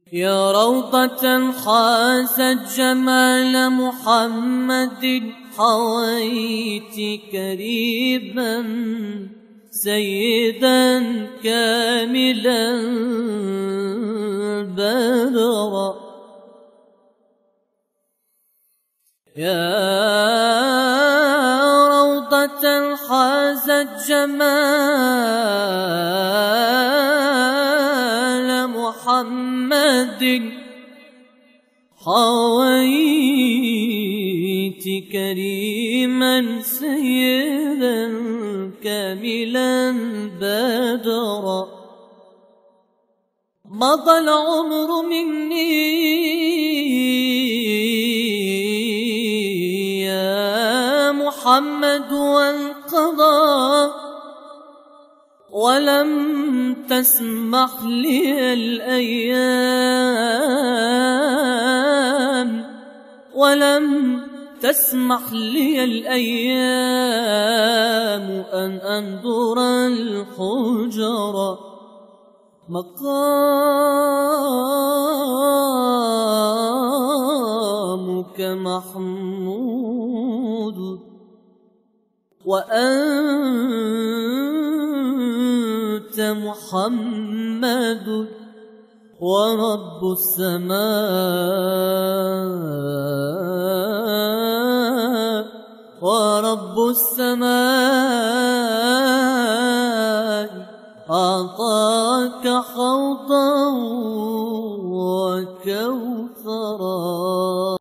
يا روضة حازت جمال محمد، حويت كريما سيدا كاملا بدرا. يا روضة حازت جمال محمد، حويت كريما سيدا كاملا بدرا. مضى العمر مني يا محمد وانقضى، ولم تسمح لي الأيام، ولم تسمح لي الأيام أن أندر الحجر. مقامك محمود وأنت محمد، ورب السماء